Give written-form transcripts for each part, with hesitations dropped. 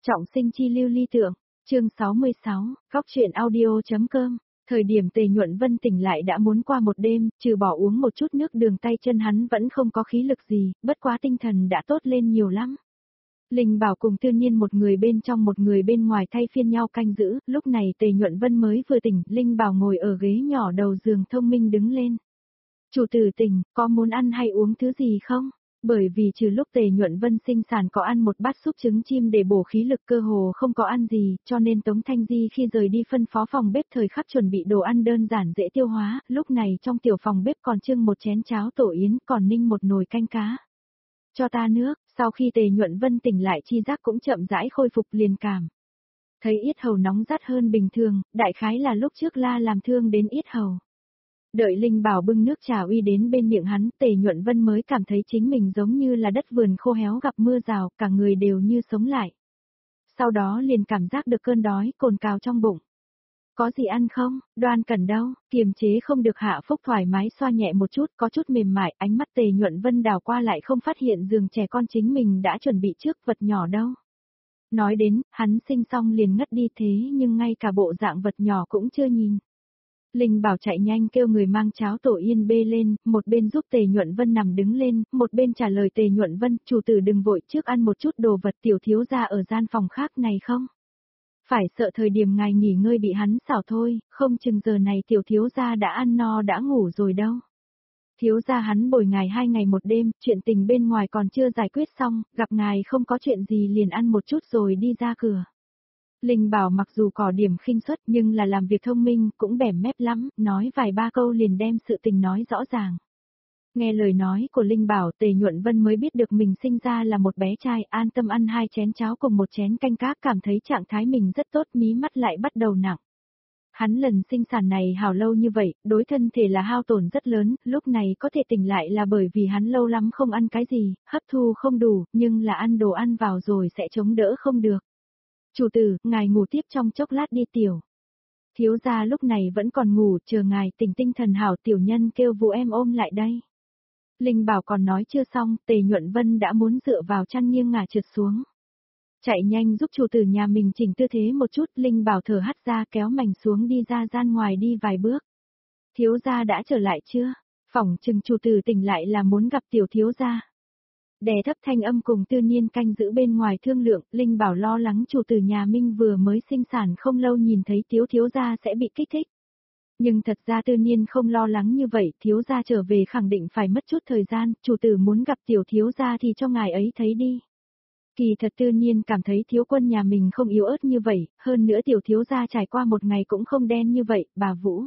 Trọng sinh chi lưu ly tượng, chương 66, góc truyện audio.com. Thời điểm Tề Nhuận Vân tỉnh lại đã muốn qua một đêm, trừ bỏ uống một chút nước đường tay chân hắn vẫn không có khí lực gì, bất quá tinh thần đã tốt lên nhiều lắm. Linh Bảo cùng Tư Nhiên một người bên trong một người bên ngoài thay phiên nhau canh giữ, lúc này Tề Nhuận Vân mới vừa tỉnh, Linh Bảo ngồi ở ghế nhỏ đầu giường thông minh đứng lên. Chủ tử tỉnh, có muốn ăn hay uống thứ gì không? Bởi vì trừ lúc Tề Nhuận Vân sinh sản có ăn một bát súp trứng chim để bổ khí lực cơ hồ không có ăn gì, cho nên Tống Thanh Di khi rời đi phân phó phòng bếp thời khắc chuẩn bị đồ ăn đơn giản dễ tiêu hóa, lúc này trong tiểu phòng bếp còn trưng một chén cháo tổ yến còn ninh một nồi canh cá. Cho ta nước, sau khi Tề Nhuận Vân tỉnh lại chi giác cũng chậm rãi khôi phục liền cảm. Thấy yết hầu nóng rát hơn bình thường, đại khái là lúc trước la làm thương đến yết hầu. Đợi Linh Bảo bưng nước trà uy đến bên miệng hắn, Tề Nhuận Vân mới cảm thấy chính mình giống như là đất vườn khô héo gặp mưa rào, cả người đều như sống lại. Sau đó liền cảm giác được cơn đói cồn cào trong bụng. Có gì ăn không? Đoan Cẩn đâu? Kiềm chế không được Hạ Phúc thoải mái xoa nhẹ một chút, có chút mềm mại, ánh mắt Tề Nhuận Vân đảo qua lại không phát hiện giường trẻ con chính mình đã chuẩn bị trước vật nhỏ đâu. Nói đến, hắn sinh xong liền ngất đi thế nhưng ngay cả bộ dạng vật nhỏ cũng chưa nhìn. Linh Bảo chạy nhanh kêu người mang cháo tổ yên bê lên, một bên giúp Tề Nhuận Vân nằm đứng lên, một bên trả lời Tề Nhuận Vân, chủ tử đừng vội trước ăn một chút đồ vật tiểu thiếu gia ở gian phòng khác này không? Phải sợ thời điểm ngài nghỉ ngơi bị hắn xảo thôi, không chừng giờ này tiểu thiếu gia đã ăn no đã ngủ rồi đâu. Thiếu gia hắn bồi ngài 2 ngày một đêm, chuyện tình bên ngoài còn chưa giải quyết xong, gặp ngài không có chuyện gì liền ăn một chút rồi đi ra cửa. Linh Bảo mặc dù có điểm khinh suất nhưng là làm việc thông minh cũng bẻm mép lắm, nói vài ba câu liền đem sự tình nói rõ ràng. Nghe lời nói của Linh Bảo Tề Nhuận Vân mới biết được mình sinh ra là một bé trai an tâm ăn 2 chén cháo cùng một chén canh cá cảm thấy trạng thái mình rất tốt mí mắt lại bắt đầu nặng. Hắn lần sinh sản này hào lâu như vậy, đối thân thể là hao tổn rất lớn, lúc này có thể tỉnh lại là bởi vì hắn lâu lắm không ăn cái gì, hấp thu không đủ, nhưng là ăn đồ ăn vào rồi sẽ chống đỡ không được. Chủ tử, ngài ngủ tiếp trong chốc lát đi tiểu. Thiếu gia lúc này vẫn còn ngủ, chờ ngài tỉnh tinh thần hảo tiểu nhân kêu vụ em ôm lại đây. Linh Bảo còn nói chưa xong, Tề Nhuận Vân đã muốn dựa vào chăn nghiêng ngả trượt xuống. Chạy nhanh giúp chủ tử nhà mình chỉnh tư thế một chút, Linh Bảo thở hắt ra kéo mảnh xuống đi ra gian ngoài đi vài bước. Thiếu gia đã trở lại chưa? Phỏng chừng chủ tử tỉnh lại là muốn gặp tiểu thiếu gia. Đè thấp thanh âm cùng Tư Nhiên canh giữ bên ngoài thương lượng, Linh Bảo lo lắng chủ tử nhà Minh vừa mới sinh sản không lâu nhìn thấy thiếu gia sẽ bị kích thích. Nhưng thật ra Tư Nhiên không lo lắng như vậy, thiếu gia trở về khẳng định phải mất chút thời gian, chủ tử muốn gặp tiểu thiếu gia thì cho ngài ấy thấy đi. Kỳ thật Tư Nhiên cảm thấy thiếu quân nhà mình không yếu ớt như vậy, hơn nữa tiểu thiếu gia trải qua một ngày cũng không đen như vậy, bà Vũ.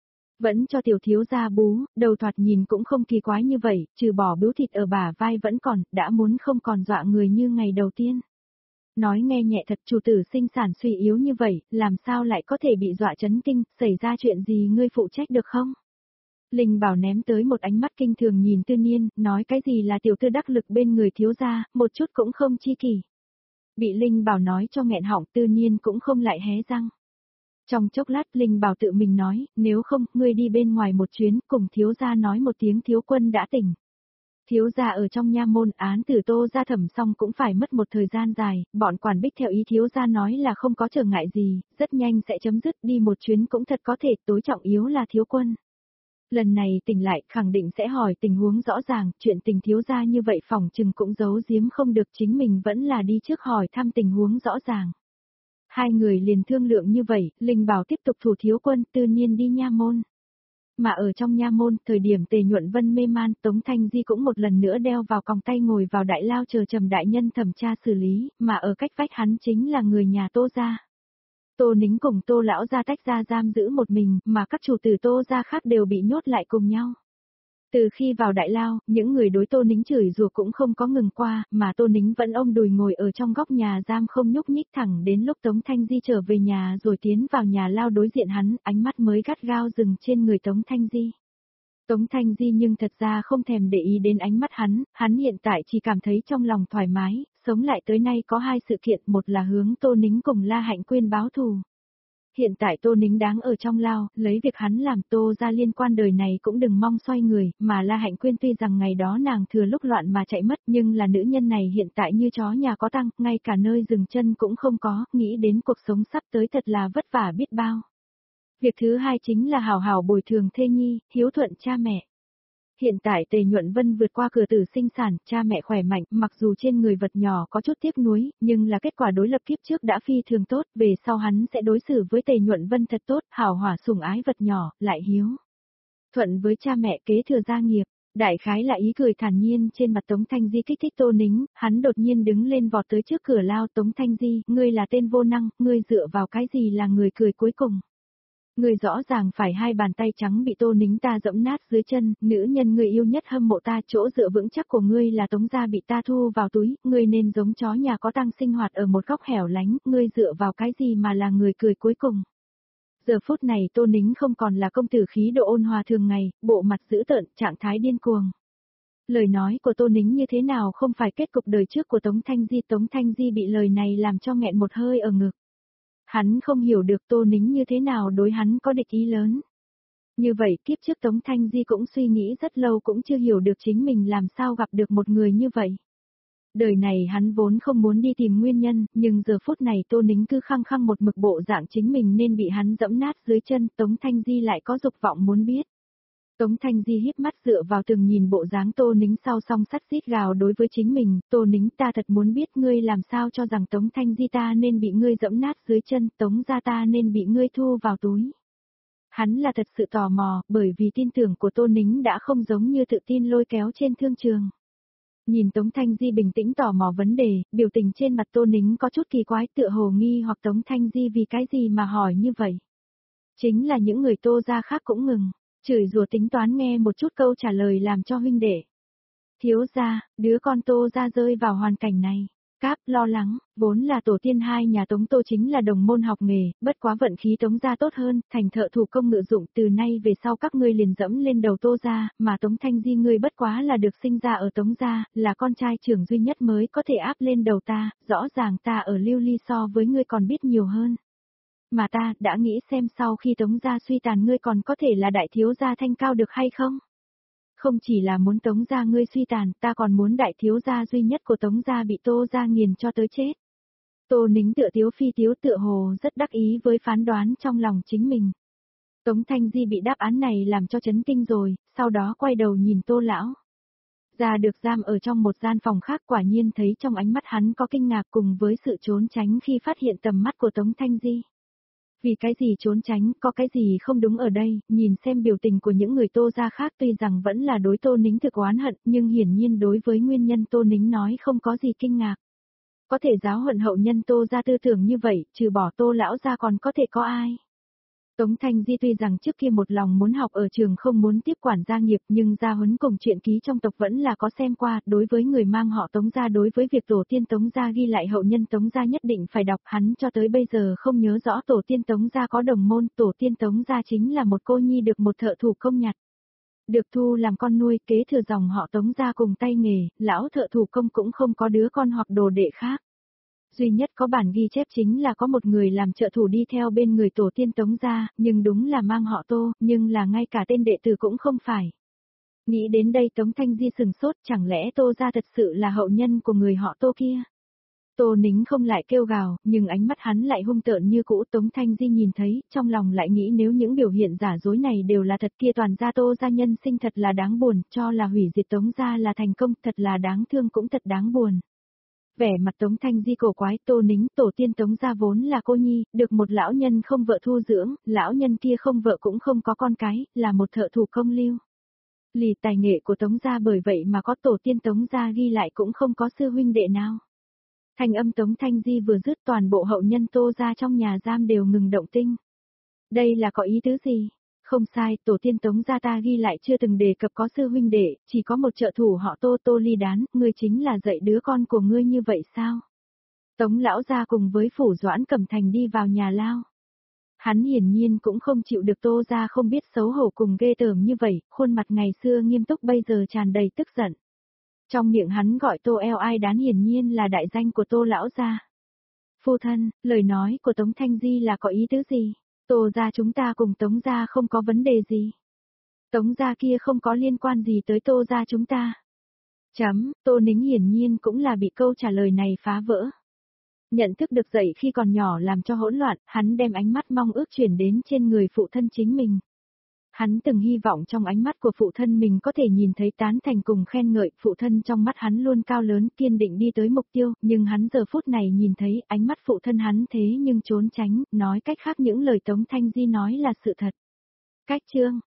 Vẫn cho tiểu thiếu gia bú, đầu thoạt nhìn cũng không kỳ quái như vậy, trừ bỏ bướu thịt ở bả vai vẫn còn, đã muốn không còn dọa người như ngày đầu tiên. Nói nghe nhẹ thật chủ tử sinh sản suy yếu như vậy, làm sao lại có thể bị dọa chấn kinh, xảy ra chuyện gì ngươi phụ trách được không? Linh Bảo ném tới một ánh mắt kinh thường nhìn Tư Nhiên, nói cái gì là tiểu tư đắc lực bên người thiếu gia, một chút cũng không chi kỷ. Bị Linh Bảo nói cho nghẹn họng Tư Nhiên cũng không lại hé răng. Trong chốc lát Linh Bảo tự mình nói, nếu không, ngươi đi bên ngoài một chuyến, cùng thiếu gia nói một tiếng thiếu quân đã tỉnh. Thiếu gia ở trong nha môn án tử Tô gia thẩm xong cũng phải mất một thời gian dài, bọn quản bích theo ý thiếu gia nói là không có trở ngại gì, rất nhanh sẽ chấm dứt đi một chuyến cũng thật có thể, tối trọng yếu là thiếu quân. Lần này tỉnh lại khẳng định sẽ hỏi tình huống rõ ràng, chuyện tình thiếu gia như vậy phỏng chừng cũng giấu giếm không được chính mình vẫn là đi trước hỏi thăm tình huống rõ ràng. Hai người liền thương lượng như vậy, Linh Bảo tiếp tục thủ thiếu quân, Tư Nhiên đi nha môn. Mà ở trong nha môn, thời điểm Tề Nhuận Vân mê man, Tống Thanh Di cũng một lần nữa đeo vào còng tay ngồi vào đại lao chờ Trầm đại nhân thẩm tra xử lý, mà ở cách vách hắn chính là người nhà Tô gia. Tô Nính cùng Tô lão gia tách ra giam giữ một mình, mà các chủ tử Tô gia khác đều bị nhốt lại cùng nhau. Từ khi vào đại lao, những người đối Tô Nính chửi rủa cũng không có ngừng qua, mà Tô Nính vẫn ôm đùi ngồi ở trong góc nhà giam không nhúc nhích thẳng đến lúc Tống Thanh Di trở về nhà rồi tiến vào nhà lao đối diện hắn, ánh mắt mới gắt gao dừng trên người Tống Thanh Di. Tống Thanh Di nhưng thật ra không thèm để ý đến ánh mắt hắn hiện tại chỉ cảm thấy trong lòng thoải mái, sống lại tới nay có 2 sự kiện, một là hướng Tô Nính cùng La Hạnh Quyên báo thù. Hiện tại Tô Nính đáng ở trong lao, lấy việc hắn làm Tô ra liên quan đời này cũng đừng mong xoay người, mà La Hạnh Quyên tuy rằng ngày đó nàng thừa lúc loạn mà chạy mất nhưng là nữ nhân này hiện tại như chó nhà có tăng, ngay cả nơi dừng chân cũng không có, nghĩ đến cuộc sống sắp tới thật là vất vả biết bao. Việc thứ hai chính là hào hào bồi thường thê nhi, hiếu thuận cha mẹ. Hiện tại Tề Nhuận Vân vượt qua cửa tử sinh sản, cha mẹ khỏe mạnh, mặc dù trên người vật nhỏ có chút tiếc nuối, nhưng là kết quả đối lập kiếp trước đã phi thường tốt, về sau hắn sẽ đối xử với Tề Nhuận Vân thật tốt, hào hỏa sủng ái vật nhỏ, lại hiếu thuận với cha mẹ kế thừa gia nghiệp. Đại khái là ý cười thản nhiên trên mặt Tống Thanh Di kích thích Tô Nính, hắn đột nhiên đứng lên vọt tới trước cửa lao. Tống Thanh Di, ngươi là tên vô năng, ngươi dựa vào cái gì là người cười cuối cùng. Ngươi rõ ràng phải hai bàn tay trắng bị Tô Nính ta dẫm nát dưới chân, nữ nhân ngươi yêu nhất hâm mộ ta, chỗ dựa vững chắc của ngươi là Tống gia bị ta thu vào túi, ngươi nên giống chó nhà có tăng sinh hoạt ở một góc hẻo lánh, ngươi dựa vào cái gì mà là người cười cuối cùng. Giờ phút này Tô Nính không còn là công tử khí độ ôn hòa thường ngày, bộ mặt dữ tợn, trạng thái điên cuồng. Lời nói của Tô Nính như thế nào không phải kết cục đời trước của Tống Thanh Di bị lời này làm cho nghẹn một hơi ở ngực. Hắn không hiểu được Tô Nính như thế nào đối hắn có địch ý lớn. Như vậy kiếp trước Tống Thanh Di cũng suy nghĩ rất lâu cũng chưa hiểu được chính mình làm sao gặp được một người như vậy. Đời này hắn vốn không muốn đi tìm nguyên nhân, nhưng giờ phút này Tô Nính cứ khăng khăng một mực bộ dạng chính mình nên bị hắn dẫm nát dưới chân, Tống Thanh Di lại có dục vọng muốn biết. Tống Thanh Di híp mắt dựa vào tường nhìn bộ dáng Tô Nính sau song sắt rít gào đối với chính mình, Tô Nính ta thật muốn biết ngươi làm sao cho rằng Tống Thanh Di ta nên bị ngươi dẫm nát dưới chân, Tống gia ta nên bị ngươi thu vào túi. Hắn là thật sự tò mò, bởi vì tin tưởng của Tô Nính đã không giống như tự tin lôi kéo trên thương trường. Nhìn Tống Thanh Di bình tĩnh tò mò vấn đề, biểu tình trên mặt Tô Nính có chút kỳ quái tựa hồ nghi hoặc Tống Thanh Di vì cái gì mà hỏi như vậy. Chính là những người Tô gia khác cũng ngừng. Chửi rủa tính toán nghe một chút câu trả lời làm cho huynh đệ. Thiếu gia, đứa con Tô gia rơi vào hoàn cảnh này. Cáp lo lắng, vốn là tổ tiên hai nhà Tống Tô chính là đồng môn học nghề, bất quá vận khí Tống gia tốt hơn, thành thợ thủ công ngự dụng, từ nay về sau các ngươi liền dẫm lên đầu Tô gia, mà Tống Thanh Di ngươi bất quá là được sinh ra ở Tống gia, là con trai trưởng duy nhất mới có thể áp lên đầu ta, rõ ràng ta ở Lưu Ly so với ngươi còn biết nhiều hơn. Mà ta đã nghĩ xem sau khi Tống gia suy tàn ngươi còn có thể là đại thiếu gia thanh cao được hay không? Không chỉ là muốn Tống gia ngươi suy tàn, ta còn muốn đại thiếu gia duy nhất của Tống gia bị Tô gia nghiền cho tới chết. Tô Nính tựa tiếu phi tiếu tựa hồ rất đắc ý với phán đoán trong lòng chính mình. Tống Thanh Di bị đáp án này làm cho chấn kinh rồi, sau đó quay đầu nhìn Tô lão. Gia được giam ở trong một gian phòng khác, quả nhiên thấy trong ánh mắt hắn có kinh ngạc cùng với sự trốn tránh khi phát hiện tầm mắt của Tống Thanh Di. Vì cái gì trốn tránh, có cái gì không đúng ở đây, nhìn xem biểu tình của những người Tô gia khác tuy rằng vẫn là đối Tô Nính thực oán hận, nhưng hiển nhiên đối với nguyên nhân Tô Nính nói không có gì kinh ngạc. Có thể giáo huấn hậu nhân Tô gia tư tưởng như vậy, trừ bỏ Tô lão gia còn có thể có ai. Tống Thanh Di tuy rằng trước kia một lòng muốn học ở trường không muốn tiếp quản gia nghiệp nhưng gia huấn cùng truyện ký trong tộc vẫn là có xem qua, đối với người mang họ Tống gia đối với việc tổ tiên Tống gia ghi lại hậu nhân Tống gia nhất định phải đọc, hắn cho tới bây giờ không nhớ rõ tổ tiên Tống gia có đồng môn, tổ tiên Tống gia chính là một cô nhi được một thợ thủ công nhặt. Được thu làm con nuôi kế thừa dòng họ Tống gia cùng tay nghề, lão thợ thủ công cũng không có đứa con hoặc đồ đệ khác. Duy nhất có bản ghi chép chính là có một người làm trợ thủ đi theo bên người tổ tiên Tống gia, nhưng đúng là mang họ Tô, nhưng là ngay cả tên đệ tử cũng không phải. Nghĩ đến đây Tống Thanh Di sừng sốt, chẳng lẽ Tô gia thật sự là hậu nhân của người họ Tô kia? Tô Nính không lại kêu gào, nhưng ánh mắt hắn lại hung tợn như cũ. Tống Thanh Di nhìn thấy, trong lòng lại nghĩ nếu những biểu hiện giả dối này đều là thật kia toàn gia Tô gia nhân sinh thật là đáng buồn, cho là hủy diệt Tống gia là thành công, thật là đáng thương cũng thật đáng buồn. Vẻ mặt Tống Thanh Di cổ quái, Tô Nính, tổ tiên Tống gia vốn là cô nhi, được một lão nhân không vợ thu dưỡng, lão nhân kia không vợ cũng không có con cái, là một thợ thủ công lưu. Lì tài nghệ của Tống gia bởi vậy mà có tổ tiên Tống gia ghi lại cũng không có sư huynh đệ nào. Thanh âm Tống Thanh Di vừa dứt toàn bộ hậu nhân Tô gia trong nhà giam đều ngừng động tinh. Đây là có ý tứ gì? Không sai, tổ tiên Tống gia ta ghi lại chưa từng đề cập có sư huynh đệ, chỉ có một trợ thủ họ Tô Tô Ly Đán, ngươi chính là dạy đứa con của ngươi như vậy sao? Tống lão gia cùng với phủ Doãn Cẩm Thành đi vào nhà lao. Hắn hiển nhiên cũng không chịu được Tô gia không biết xấu hổ cùng ghê tởm như vậy, khuôn mặt ngày xưa nghiêm túc bây giờ tràn đầy tức giận. Trong miệng hắn gọi Tô Eo Ai Đán hiển nhiên là đại danh của Tô lão gia. Phu thân, lời nói của Tống Thanh Di là có ý tứ gì? Tô gia chúng ta cùng Tống gia không có vấn đề gì. Tống gia kia không có liên quan gì tới Tô gia chúng ta. Tô Nính hiển nhiên cũng là bị câu trả lời này phá vỡ. Nhận thức được dậy khi còn nhỏ làm cho hỗn loạn, hắn đem ánh mắt mong ước chuyển đến trên người phụ thân chính mình. Hắn từng hy vọng trong ánh mắt của phụ thân mình có thể nhìn thấy tán thành cùng khen ngợi, phụ thân trong mắt hắn luôn cao lớn kiên định đi tới mục tiêu, nhưng hắn giờ phút này nhìn thấy ánh mắt phụ thân hắn thế nhưng trốn tránh, nói cách khác những lời Tống Thanh Di nói là sự thật. Cách chương